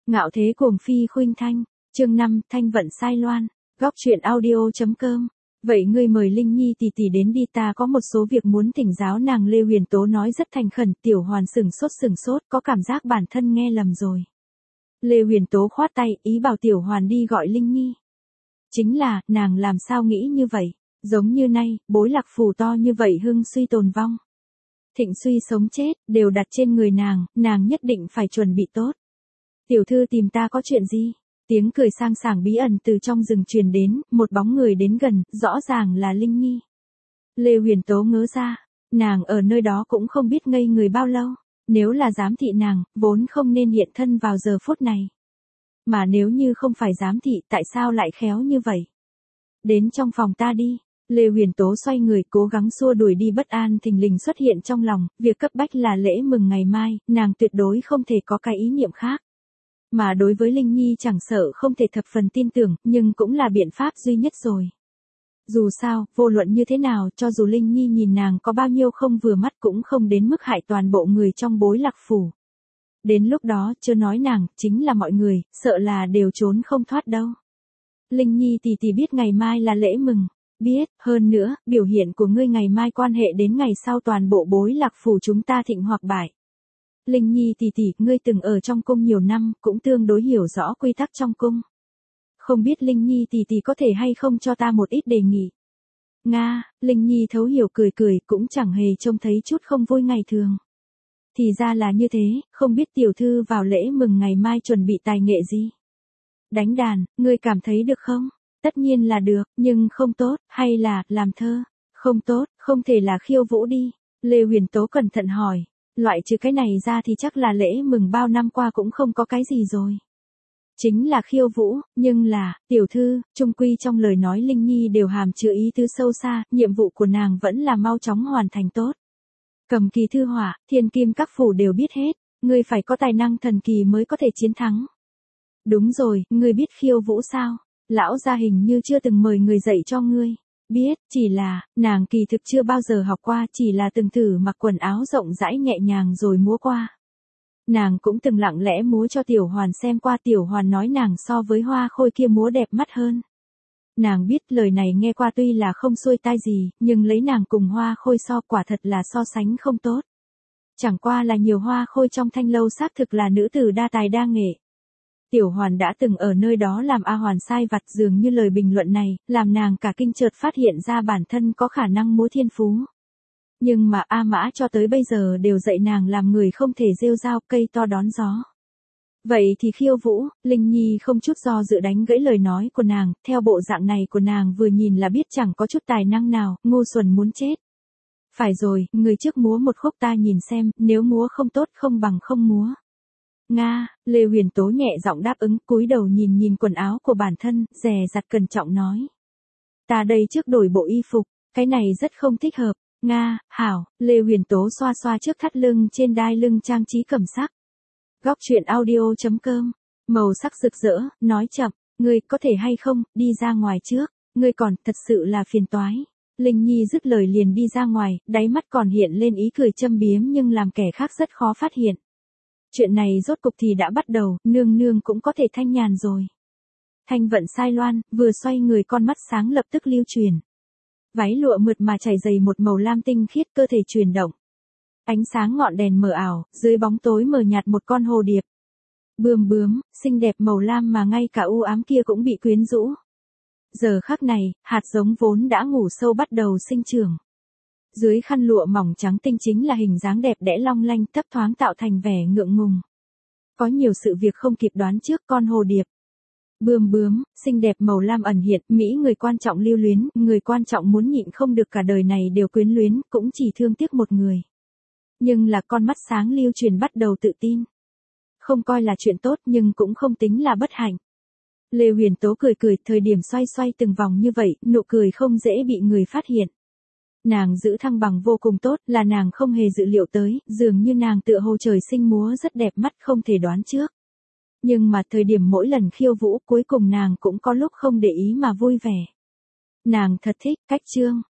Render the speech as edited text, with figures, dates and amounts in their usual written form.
Ngạo thế cuồng phi khuynh thanh, chương 5, thanh vận sai loan, góc truyện audio.com. Vậy ngươi mời Linh Nhi tỷ tỷ đến đi, ta có một số việc muốn thỉnh giáo nàng. Lê Huyền Tố nói rất thành khẩn. Tiểu Hoàn sừng sốt, có cảm giác bản thân nghe lầm rồi. Lê Huyền Tố khoát tay, ý bảo Tiểu Hoàn đi gọi Linh Nhi. Chính là, nàng làm sao nghĩ như vậy, giống như nay, bối lạc phù to như vậy hưng suy tồn vong. Thịnh suy sống chết, đều đặt trên người nàng nhất định phải chuẩn bị tốt. Tiểu thư tìm ta có chuyện gì? Tiếng cười sang sảng bí ẩn từ trong rừng truyền đến, một bóng người đến gần, rõ ràng là Linh Nhi. Lê Huyền Tố ngớ ra, nàng ở nơi đó cũng không biết ngây người bao lâu, nếu là giám thị nàng, vốn không nên hiện thân vào giờ phút này. Mà nếu như không phải giám thị, tại sao lại khéo như vậy? Đến trong phòng ta đi. Lê Huyền Tố xoay người cố gắng xua đuổi đi bất an thình lình xuất hiện trong lòng, việc cấp bách là lễ mừng ngày mai, nàng tuyệt đối không thể có cái ý niệm khác. Mà đối với Linh Nhi chẳng sợ không thể thập phần tin tưởng, nhưng cũng là biện pháp duy nhất rồi. Dù sao, vô luận như thế nào, cho dù Linh Nhi nhìn nàng có bao nhiêu không vừa mắt cũng không đến mức hại toàn bộ người trong bối lạc phủ. Đến lúc đó, chưa nói nàng, chính là mọi người, sợ là đều trốn không thoát đâu. Linh Nhi tỷ tỷ biết ngày mai là lễ mừng. Biết, hơn nữa, biểu hiện của ngươi ngày mai quan hệ đến ngày sau toàn bộ bối lạc phủ chúng ta thịnh hoặc bại. Linh Nhi tỷ tỷ, ngươi từng ở trong cung nhiều năm, cũng tương đối hiểu rõ quy tắc trong cung. Không biết Linh Nhi tỷ tỷ có thể hay không cho ta một ít đề nghị. Nga, Linh Nhi thấu hiểu cười, cũng chẳng hề trông thấy chút không vui ngày thường. Thì ra là như thế, không biết tiểu thư vào lễ mừng ngày mai chuẩn bị tài nghệ gì? Đánh đàn, ngươi cảm thấy được không? Tất nhiên là được, nhưng không tốt, hay là, làm thơ? Không tốt, không thể là khiêu vũ đi. Lê Huyền Tố cẩn thận hỏi, loại trừ cái này ra thì chắc là lễ mừng bao năm qua cũng không có cái gì rồi. Chính là khiêu vũ, nhưng là, tiểu thư, chung quy trong lời nói Linh Nhi đều hàm chứa ý tứ sâu xa, nhiệm vụ của nàng vẫn là mau chóng hoàn thành tốt. Cầm kỳ thư họa, thiên kim các phủ đều biết hết, ngươi phải có tài năng thần kỳ mới có thể chiến thắng. Đúng rồi, ngươi biết khiêu vũ sao? Lão gia hình như chưa từng mời người dạy cho ngươi. Biết, chỉ là, nàng kỳ thực chưa bao giờ học qua, chỉ là từng thử mặc quần áo rộng rãi nhẹ nhàng rồi múa qua. Nàng cũng từng lặng lẽ múa cho Tiểu Hoàn xem qua, Tiểu Hoàn nói nàng so với Hoa Khôi kia múa đẹp mắt hơn. Nàng biết lời này nghe qua tuy là không xuôi tai gì, nhưng lấy nàng cùng Hoa Khôi so quả thật là so sánh không tốt. Chẳng qua là nhiều Hoa Khôi trong thanh lâu xác thực là nữ tử đa tài đa nghệ. Tiểu Hoàn đã từng ở nơi đó làm A Hoàn sai vặt, dường như lời bình luận này, làm nàng cả kinh chợt phát hiện ra bản thân có khả năng múa thiên phú. Nhưng mà A Mã cho tới bây giờ đều dạy nàng làm người không thể rêu rao, cây to đón gió. Vậy thì khiêu vũ, Linh Nhi không chút do dự đánh gãy lời nói của nàng, theo bộ dạng này của nàng vừa nhìn là biết chẳng có chút tài năng nào, ngu xuẩn muốn chết. Phải rồi, người trước múa một khúc ta nhìn xem, nếu múa không tốt không bằng không múa. Nga, Lê Huyền Tố nhẹ giọng đáp ứng, cúi đầu nhìn quần áo của bản thân, dè dặt cẩn trọng nói. Ta đây trước đổi bộ y phục, cái này rất không thích hợp. Nga, hảo, Lê Huyền Tố xoa xoa trước thắt lưng trên đai lưng trang trí cẩm sắc. Góc truyện audio.com, màu sắc rực rỡ, nói chậm, ngươi có thể hay không, đi ra ngoài trước, ngươi còn, thật sự là phiền toái. Linh Nhi dứt lời liền đi ra ngoài, đáy mắt còn hiện lên ý cười châm biếm nhưng làm kẻ khác rất khó phát hiện. Chuyện này rốt cục thì đã bắt đầu, nương nương cũng có thể thanh nhàn rồi. Thanh vận sai loan, vừa xoay người con mắt sáng lập tức lưu truyền. Váy lụa mượt mà trải dày một màu lam tinh khiết, cơ thể chuyển động. Ánh sáng ngọn đèn mờ ảo, dưới bóng tối mờ nhạt một con hồ điệp. Bướm, xinh đẹp màu lam mà ngay cả u ám kia cũng bị quyến rũ. Giờ khắc này, hạt giống vốn đã ngủ sâu bắt đầu sinh trưởng. Dưới khăn lụa mỏng trắng tinh chính là hình dáng đẹp đẽ long lanh, thấp thoáng tạo thành vẻ ngượng ngùng. Có nhiều sự việc không kịp đoán trước, con hồ điệp. Bướm, xinh đẹp màu lam ẩn hiện, mỹ người quan trọng lưu luyến, người quan trọng muốn nhịn không được cả đời này đều quyến luyến, cũng chỉ thương tiếc một người. Nhưng là con mắt sáng lưu truyền bắt đầu tự tin. Không coi là chuyện tốt nhưng cũng không tính là bất hạnh. Lê Huyền Tố cười, thời điểm xoay từng vòng như vậy, nụ cười không dễ bị người phát hiện. Nàng giữ thăng bằng vô cùng tốt, là nàng không hề dự liệu tới, dường như nàng tựa hồ trời sinh múa rất đẹp mắt không thể đoán trước. Nhưng mà thời điểm mỗi lần khiêu vũ cuối cùng nàng cũng có lúc không để ý mà vui vẻ. Nàng thật thích cách chương,